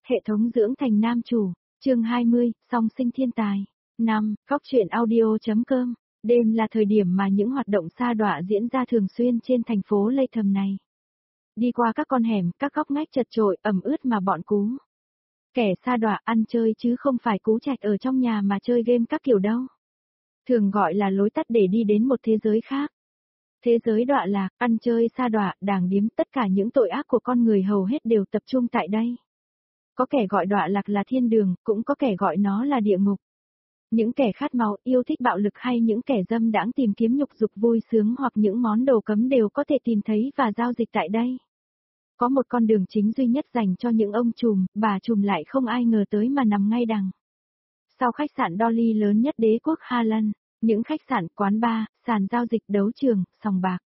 Hệ thống dưỡng thành nam chủ, chương 20, song sinh thiên tài. 5. Góc truyện audio.com. Đêm là thời điểm mà những hoạt động sa đọa diễn ra thường xuyên trên thành phố Latham này. Đi qua các con hẻm, các góc ngách chật chội, ẩm ướt mà bọn cú. Kẻ sa đọa ăn chơi chứ không phải cú trạch ở trong nhà mà chơi game các kiểu đâu. Thường gọi là lối tắt để đi đến một thế giới khác. Thế giới đọa lạc, ăn chơi sa đọa, đàng điếm, tất cả những tội ác của con người hầu hết đều tập trung tại đây. Có kẻ gọi đọa lạc là thiên đường, cũng có kẻ gọi nó là địa ngục. Những kẻ khát máu, yêu thích bạo lực hay những kẻ dâm đãng tìm kiếm nhục dục vui sướng hoặc những món đồ cấm đều có thể tìm thấy và giao dịch tại đây. Có một con đường chính duy nhất dành cho những ông trùm, bà trùm lại không ai ngờ tới mà nằm ngay đằng sau khách sạn Dolly lớn nhất đế quốc Hà Lan, những khách sạn, quán bar, sàn giao dịch, đấu trường, sòng bạc.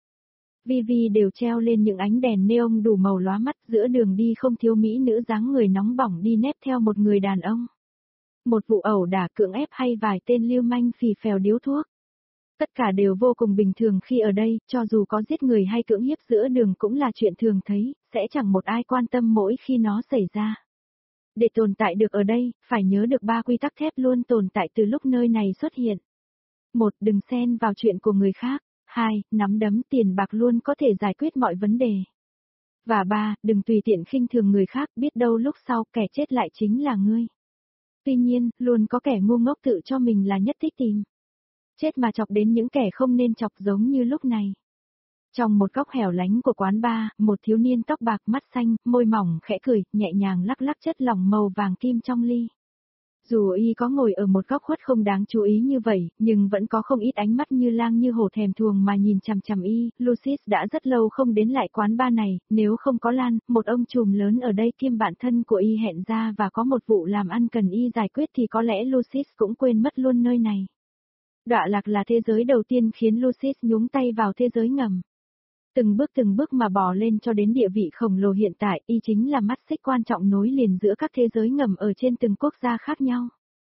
Vi đều treo lên những ánh đèn neon đủ màu lóa mắt, giữa đường đi không thiếu mỹ nữ dáng người nóng bỏng đi nép theo một người đàn ông. Một vụ ẩu đả cưỡng ép hay vài tên lưu manh phì phèo điếu thuốc. Tất cả đều vô cùng bình thường khi ở đây, cho dù có giết người hay cưỡng hiếp giữa đường cũng là chuyện thường thấy, sẽ chẳng một ai quan tâm mỗi khi nó xảy ra. Để tồn tại được ở đây, phải nhớ được 3 quy tắc thép luôn tồn tại từ lúc nơi này xuất hiện. 1. Đừng xen vào chuyện của người khác. 2. Nắm đấm tiền bạc luôn có thể giải quyết mọi vấn đề. Và 3. Đừng tùy tiện khinh thường người khác, biết đâu lúc sau kẻ chết lại chính là ngươi. Tuy nhiên, luôn có kẻ ngu ngốc tự cho mình là nhất thích tìm chết mà chọc đến những kẻ không nên chọc, giống như lúc này. Trong một góc hẻo lánh của quán bar, một thiếu niên tóc bạc mắt xanh, môi mỏng khẽ cười, nhẹ nhàng lắc lắc chất lỏng màu vàng kim trong ly. Dù y có ngồi ở một góc khuất không đáng chú ý như vậy, nhưng vẫn có không ít ánh mắt như lang như hổ thèm thuồng mà nhìn chằm chằm y. Lucis đã rất lâu không đến lại quán bar này, nếu không có Lan, một ông trùm lớn ở đây kiêm bạn thân của y hẹn ra và có một vụ làm ăn cần y giải quyết thì có lẽ Lucis cũng quên mất luôn nơi này. Đọa lạc là thế giới đầu tiên khiến Lucis nhúng tay vào thế giới ngầm. Từng bước mà bò lên cho đến địa vị khổng lồ hiện tại, y chính là mắt xích quan trọng nối liền giữa các thế giới ngầm ở trên từng quốc gia khác nhau.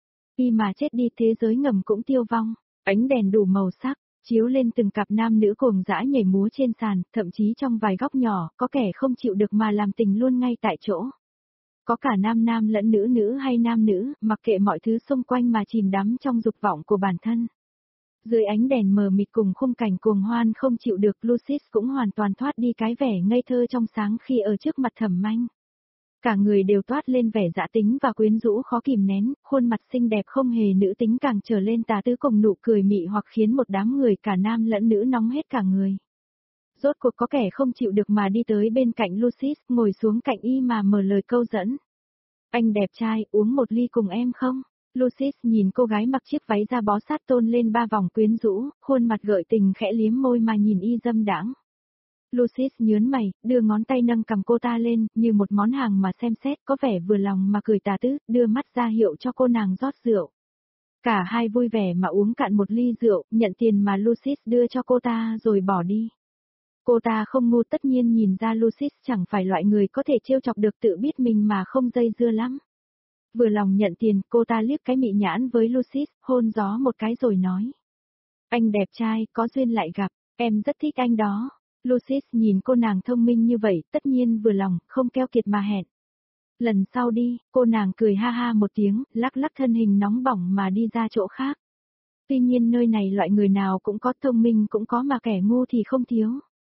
Y mà chết đi, thế giới ngầm cũng tiêu vong. Ánh đèn đủ màu sắc, chiếu lên từng cặp nam nữ cuồng dã nhảy múa trên sàn, thậm chí trong vài góc nhỏ, có kẻ không chịu được mà làm tình luôn ngay tại chỗ. Có cả nam lẫn nữ hay nam nữ, mặc kệ mọi thứ xung quanh mà chìm đắm trong dục vọng của bản thân. Dưới ánh đèn mờ mịt cùng khung cảnh cuồng hoan không chịu được, Lucis cũng hoàn toàn thoát đi cái vẻ ngây thơ trong sáng khi ở trước mặt Thẩm Manh. Cả người đều toát lên vẻ dã tính và quyến rũ khó kìm nén, khuôn mặt xinh đẹp không hề nữ tính càng trở lên tà tứ cùng nụ cười mị hoặc khiến một đám người cả nam lẫn nữ nóng hết cả người. Rốt cuộc có kẻ không chịu được mà đi tới bên cạnh Lucis, ngồi xuống cạnh y mà mở lời câu dẫn. Anh đẹp trai, uống một ly cùng em không? Lucis nhìn cô gái mặc chiếc váy da bó sát tôn lên 3 vòng quyến rũ, khuôn mặt gợi tình khẽ liếm môi mà nhìn y dâm đãng. Lucis nhớn mày, đưa ngón tay nâng cầm cô ta lên, như một món hàng mà xem xét, có vẻ vừa lòng mà cười tà tứ, đưa mắt ra hiệu cho cô nàng rót rượu. Cả hai vui vẻ mà uống cạn một ly rượu, nhận tiền mà Lucis đưa cho cô ta rồi bỏ đi. Cô ta không ngu, tất nhiên nhìn ra Lucis chẳng phải loại người có thể trêu chọc được, tự biết mình mà không dây dưa lắm. Vừa lòng nhận tiền, cô ta liếc cái mị nhãn với Lucis, hôn gió một cái rồi nói. Anh đẹp trai, có duyên lại gặp, em rất thích anh đó. Lucis nhìn cô nàng thông minh như vậy, tất nhiên vừa lòng, không keo kiệt mà hẹn. Lần sau đi, cô nàng cười ha ha một tiếng, lắc lắc thân hình nóng bỏng mà đi ra chỗ khác. Tuy nhiên nơi này loại người nào cũng có, thông minh cũng có mà kẻ ngu thì không thiếu.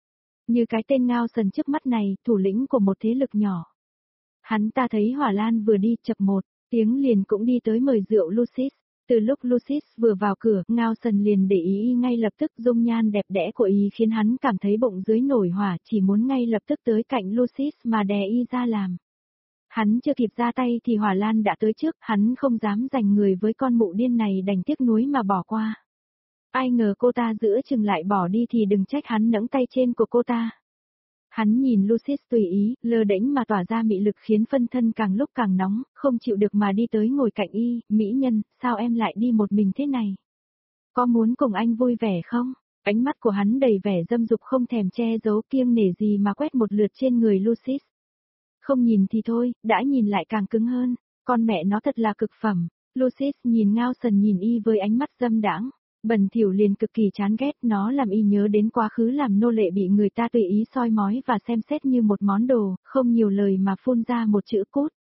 Như cái tên Ngao Sần trước mắt này, thủ lĩnh của một thế lực nhỏ. Hắn ta thấy Hỏa Lan vừa đi, chập một tiếng liền cũng đi tới mời rượu Lucis. Từ lúc Lucis vừa vào cửa, Ngao Sần liền để ý y ngay lập tức, dung nhan đẹp đẽ của y khiến hắn cảm thấy bụng dưới nổi hỏa, chỉ muốn ngay lập tức tới cạnh Lucis mà đè y ra làm. Hắn chưa kịp ra tay thì Hỏa Lan đã tới trước, hắn không dám giành người với con mụ điên này, đành tiếc nuối mà bỏ qua. Ai ngờ cô ta giữa chừng lại bỏ đi thì đừng trách hắn nẫng tay trên của cô ta. Hắn nhìn Lucis tùy ý, lơ đễnh mà tỏa ra mị lực khiến phân thân càng lúc càng nóng, không chịu được mà đi tới ngồi cạnh y. Mỹ nhân, sao em lại đi một mình thế này? Có muốn cùng anh vui vẻ không? Ánh mắt của hắn đầy vẻ dâm dục không thèm che giấu, kiêng nể gì mà quét một lượt trên người Lucis. Không nhìn thì thôi, đã nhìn lại càng cứng hơn, con mẹ nó thật là cực phẩm. Lucis nhìn Ngao Sần nhìn y với ánh mắt dâm đãng. Bần thỉu liền cực kỳ chán ghét, nó làm y nhớ đến quá khứ làm nô lệ bị người ta tùy ý soi mói và xem xét như một món đồ, không nhiều lời mà phun ra một chữ cút.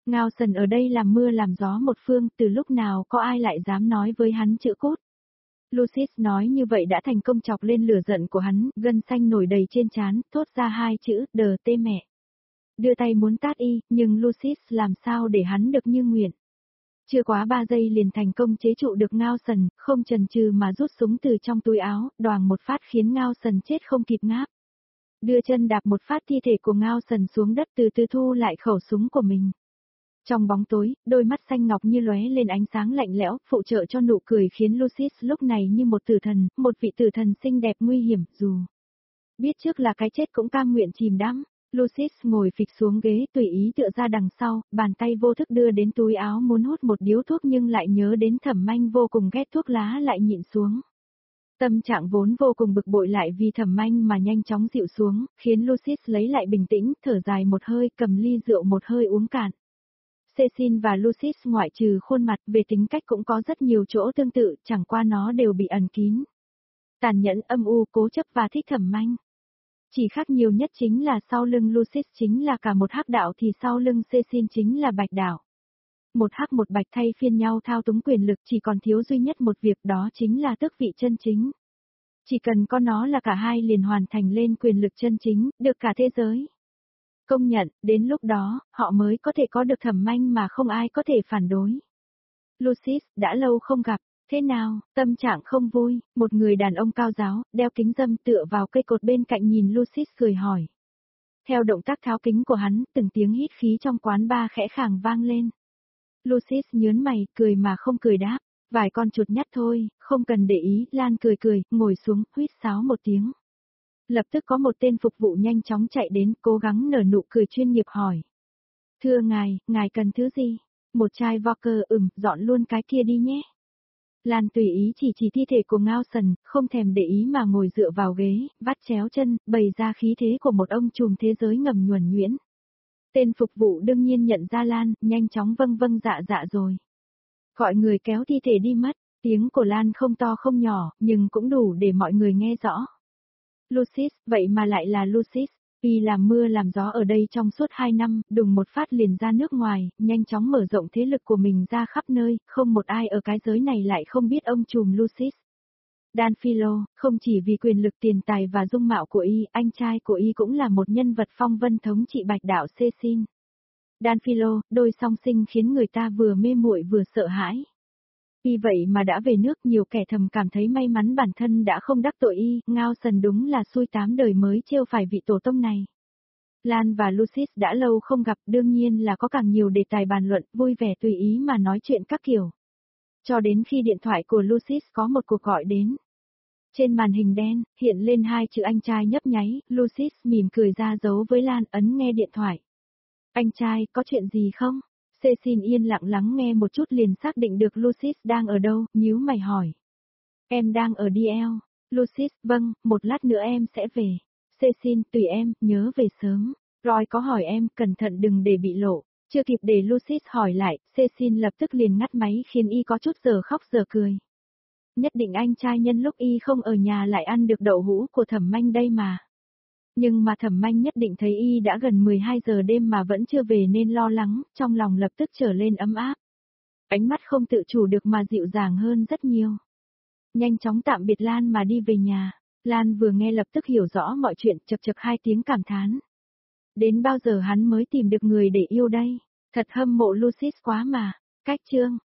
Ngao Sần ở đây làm mưa làm gió một phương, từ lúc nào có ai lại dám nói với hắn chữ cút. Lucis nói như vậy đã thành công chọc lên lửa giận của hắn, gân xanh nổi đầy trên trán, thốt ra hai chữ, đờ tê mẹ. Đưa tay muốn tát y, nhưng Lucis làm sao để hắn được như nguyện. Chưa quá 3 giây liền thành công chế trụ được Ngao Sần, không chần chừ mà rút súng từ trong túi áo, đoàng một phát khiến Ngao Sần chết không kịp ngáp. Đưa chân đạp một phát thi thể của Ngao Sần xuống đất, từ từ thu lại khẩu súng của mình. Trong bóng tối, đôi mắt xanh ngọc như lóe lên ánh sáng lạnh lẽo, phụ trợ cho nụ cười khiến Lucis lúc này như một tử thần, một vị tử thần xinh đẹp nguy hiểm, dù biết trước là cái chết cũng cam nguyện chìm đắm. Lucis ngồi phịch xuống ghế tùy ý tựa ra đằng sau, bàn tay vô thức đưa đến túi áo muốn hút một điếu thuốc nhưng lại nhớ đến Thẩm Manh vô cùng ghét thuốc lá lại nhịn xuống. Tâm trạng vốn vô cùng bực bội lại vì Thẩm Manh mà nhanh chóng dịu xuống, khiến Lucis lấy lại bình tĩnh, thở dài một hơi, cầm ly rượu một hơi uống cạn. Cecil và Lucis ngoại trừ khuôn mặt về tính cách cũng có rất nhiều chỗ tương tự, chẳng qua nó đều bị ẩn kín. Tàn nhẫn, âm u, cố chấp và thích Thẩm Manh. Chỉ khác nhiều nhất chính là sau lưng Lucis chính là cả một hắc đạo thì sau lưng Cecil chính là bạch đạo. Một hắc một bạch thay phiên nhau thao túng quyền lực, chỉ còn thiếu duy nhất một việc, đó chính là tước vị chân chính. Chỉ cần có nó là cả hai liền hoàn thành lên quyền lực chân chính, được cả thế giới công nhận, đến lúc đó, họ mới có thể có được Thẩm Manh mà không ai có thể phản đối. Lucis, đã lâu không gặp, thế nào, tâm trạng không vui, một người đàn ông cao giáo, đeo kính râm tựa vào cây cột bên cạnh nhìn Lucis cười hỏi. Theo động tác tháo kính của hắn, từng tiếng hít khí trong quán bar khẽ khàng vang lên. Lucis nhớn mày, cười mà không cười đáp, vài con chuột nhắt thôi, không cần để ý, Lan cười cười, ngồi xuống, huýt sáo một tiếng. Lập tức có một tên phục vụ nhanh chóng chạy đến, cố gắng nở nụ cười chuyên nghiệp hỏi. Thưa ngài cần thứ gì? Một chai vodka, dọn luôn cái kia đi nhé. Lan tùy ý chỉ thi thể của Ngao Sần, không thèm để ý mà ngồi dựa vào ghế, vắt chéo chân, bày ra khí thế của một ông trùm thế giới ngầm nhuần nhuyễn. Tên phục vụ đương nhiên nhận ra Lan, nhanh chóng vâng dạ rồi. Gọi người kéo thi thể đi mất, tiếng của Lan không to không nhỏ, nhưng cũng đủ để mọi người nghe rõ. Lucis, vậy mà lại là Lucis. Y làm mưa làm gió ở đây trong suốt 2 năm, đùng một phát liền ra nước ngoài, nhanh chóng mở rộng thế lực của mình ra khắp nơi, không một ai ở cái giới này lại không biết ông trùm Lucis. Danfilo, không chỉ vì quyền lực tiền tài và dung mạo của Y, anh trai của Y cũng là một nhân vật phong vân thống trị bạch đạo Cecil. Danfilo, đôi song sinh khiến người ta vừa mê muội vừa sợ hãi. Y vậy mà đã về nước, nhiều kẻ thầm cảm thấy may mắn bản thân đã không đắc tội Y, Ngao Sần đúng là xui 8 đời mới trêu phải vị tổ tông này. Lan và Lucis đã lâu không gặp, đương nhiên là có càng nhiều đề tài bàn luận, vui vẻ tùy ý mà nói chuyện các kiểu. Cho đến khi điện thoại của Lucis có một cuộc gọi đến. Trên màn hình đen, hiện lên hai chữ anh trai nhấp nháy, Lucis mỉm cười ra dấu với Lan, ấn nghe điện thoại. Anh trai, có chuyện gì không? Cecil yên lặng lắng nghe một chút liền xác định được Lucis đang ở đâu, nhíu mày hỏi. Em đang ở DL. Lucis, vâng, một lát nữa em sẽ về. Cecil, tùy em, nhớ về sớm. Roy có hỏi em, cẩn thận đừng để bị lộ. Chưa kịp để Lucis hỏi lại, Cecil lập tức liền ngắt máy khiến Y có chút giờ khóc giờ cười. Nhất định anh trai nhân lúc Y không ở nhà lại ăn được đậu hũ của Thẩm Manh đây mà. Nhưng mà Thẩm Manh nhất định thấy Y đã gần 12 giờ đêm mà vẫn chưa về nên lo lắng, trong lòng lập tức trở lên ấm áp. Ánh mắt không tự chủ được mà dịu dàng hơn rất nhiều. Nhanh chóng tạm biệt Lan mà đi về nhà. Lan vừa nghe lập tức hiểu rõ mọi chuyện, chập chập hai tiếng cảm thán. Đến bao giờ hắn mới tìm được người để yêu đây? Thật hâm mộ Lucis quá mà. Cách chương.